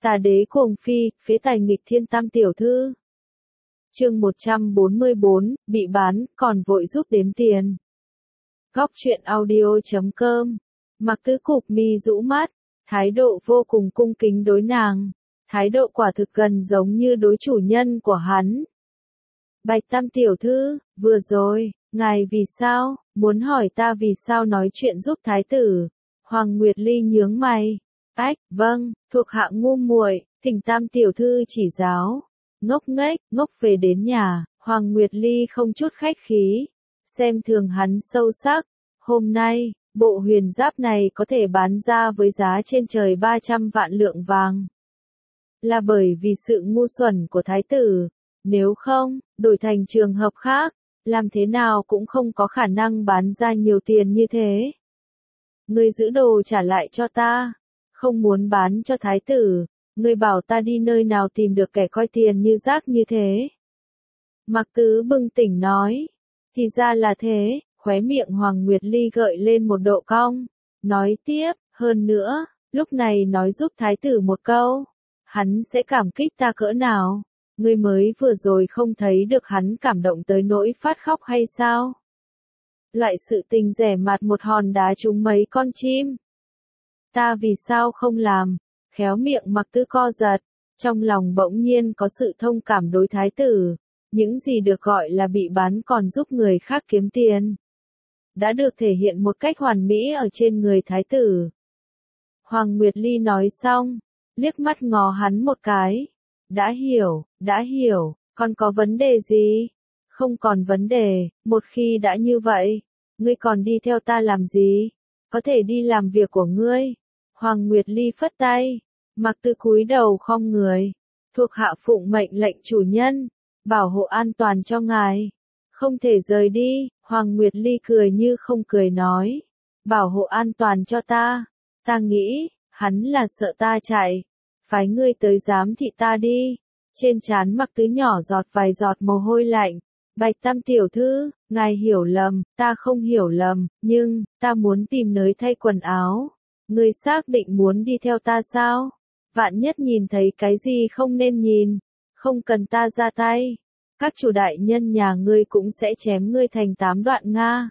Tà đế cuồng phi, phế tài nghịch thiên tam tiểu thư. Chương 144, bị bán, còn vội giúp đếm tiền. Góc truyện audio.com. Mặc Tứ cụp mi rũ mắt, thái độ vô cùng cung kính đối nàng, thái độ quả thực gần giống như đối chủ nhân của hắn. Bạch tam tiểu thư, vừa rồi, ngài vì sao, muốn hỏi ta vì sao nói chuyện giúp thái tử. Hoàng Nguyệt Ly nhướng mày. Ách, vâng, thuộc hạ ngu muội, thỉnh tam tiểu thư chỉ giáo. Ngốc nghếch, ngốc về đến nhà, Hoàng Nguyệt Ly không chút khách khí, xem thường hắn sâu sắc. Hôm nay, bộ huyền giáp này có thể bán ra với giá trên trời 300 vạn lượng vàng. Là bởi vì sự ngu xuẩn của thái tử, nếu không, đổi thành trường hợp khác, làm thế nào cũng không có khả năng bán ra nhiều tiền như thế. Ngươi giữ đồ trả lại cho ta, không muốn bán cho thái tử, ngươi bảo ta đi nơi nào tìm được kẻ coi tiền như rác như thế. Mặc Tứ bừng tỉnh nói, thì ra là thế, khóe miệng Hoàng Nguyệt Ly gợi lên một độ cong, nói tiếp, hơn nữa, lúc này nói giúp thái tử một câu, hắn sẽ cảm kích ta cỡ nào, ngươi mới vừa rồi không thấy được hắn cảm động tới nỗi phát khóc hay sao? Loại sự tình rẻ mạt một hòn đá trúng mấy con chim. Ta vì sao không làm? Khéo miệng Mặc Tứ co giật, trong lòng bỗng nhiên có sự thông cảm đối thái tử, những gì được gọi là bị bán còn giúp người khác kiếm tiền, đã được thể hiện một cách hoàn mỹ ở trên người thái tử. Hoàng Nguyệt Ly nói xong, liếc mắt ngó hắn một cái. Đã hiểu, còn có vấn đề gì? Không còn vấn đề, một khi đã như vậy, ngươi còn đi theo ta làm gì? Có thể đi làm việc của ngươi. Hoàng Nguyệt Ly phất tay, Mặc Tứ cúi đầu khom người, thuộc hạ phụng mệnh lệnh chủ nhân, bảo hộ an toàn cho ngài, không thể rời đi. Hoàng Nguyệt Ly cười như không cười nói, bảo hộ an toàn cho ta nghĩ, hắn là sợ ta chạy, phái ngươi tới giám thị ta đi. Trên trán Mặc Tứ nhỏ giọt vài giọt mồ hôi lạnh. Bạch tam tiểu thư, ngài hiểu lầm, ta không hiểu lầm, nhưng, ta muốn tìm nơi thay quần áo. Ngươi xác định muốn đi theo ta sao? Vạn nhất nhìn thấy cái gì không nên nhìn, không cần ta ra tay. Các chủ đại nhân nhà ngươi cũng sẽ chém ngươi thành 8 đoạn Nga.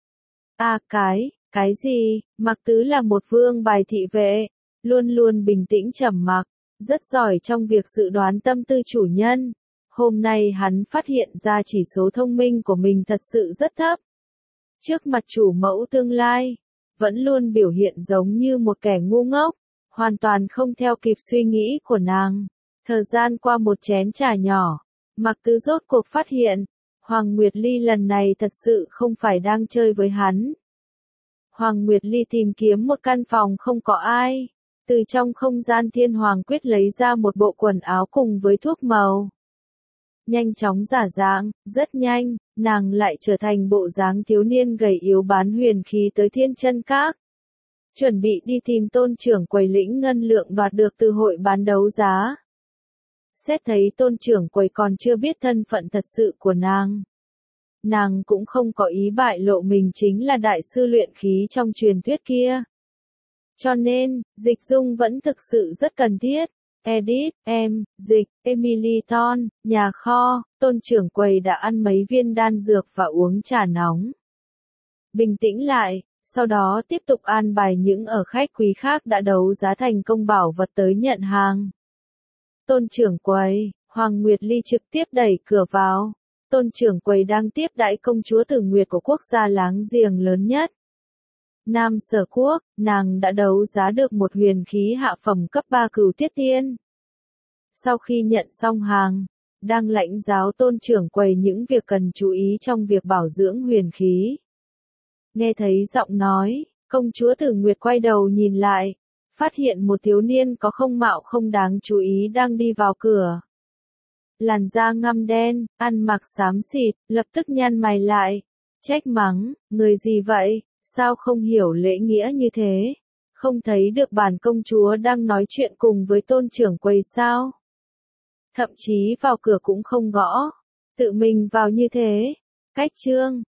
Cái gì? Mặc Tứ là một vương bài thị vệ, luôn luôn bình tĩnh trầm mặc, rất giỏi trong việc dự đoán tâm tư chủ nhân. Hôm nay hắn phát hiện ra chỉ số thông minh của mình thật sự rất thấp. Trước mặt chủ mẫu tương lai, vẫn luôn biểu hiện giống như một kẻ ngu ngốc, hoàn toàn không theo kịp suy nghĩ của nàng. Thời gian qua một chén trà nhỏ, Mặc Tứ rốt cuộc phát hiện, Hoàng Nguyệt Ly lần này thật sự không phải đang chơi với hắn. Hoàng Nguyệt Ly tìm kiếm một căn phòng không có ai, từ trong không gian thiên hoàng quyết lấy ra một bộ quần áo cùng với thuốc màu. Nhanh chóng giả dạng, rất nhanh, nàng lại trở thành bộ dáng thiếu niên gầy yếu bán huyền khí tới Thiên Chân Các. Chuẩn bị đi tìm tôn trưởng quầy lĩnh ngân lượng đoạt được từ hội bán đấu giá. Xét thấy tôn trưởng quầy còn chưa biết thân phận thật sự của nàng. Nàng cũng không có ý bại lộ mình chính là đại sư luyện khí trong truyền thuyết kia. Cho nên, dịch dung vẫn thực sự rất cần thiết. Edit, dịch, Emily Thorne, nhà kho, tôn trưởng quầy đã ăn mấy viên đan dược và uống trà nóng. Bình tĩnh lại, sau đó tiếp tục an bài những ở khách quý khác đã đấu giá thành công bảo vật tới nhận hàng. Tôn trưởng quầy, Hoàng Nguyệt Ly trực tiếp đẩy cửa vào. Tôn trưởng quầy đang tiếp đãi công chúa Tử Nguyệt của quốc gia láng giềng lớn nhất. Nam Sở Quốc, nàng đã đấu giá được một huyền khí hạ phẩm cấp 3 Cửu Tiết Tiên. Sau khi nhận xong hàng, đang lãnh giáo tôn trưởng quầy những việc cần chú ý trong việc bảo dưỡng huyền khí. Nghe thấy giọng nói, công chúa Tử Nguyệt quay đầu nhìn lại, phát hiện một thiếu niên có không mạo không đáng chú ý đang đi vào cửa. Làn da ngăm đen, ăn mặc xám xịt, lập tức nhăn mày lại, trách mắng, người gì vậy? Sao không hiểu lễ nghĩa như thế? Không thấy được bản công chúa đang nói chuyện cùng với tôn trưởng quầy sao? Thậm chí vào cửa cũng không gõ, tự mình vào như thế. Cách trương,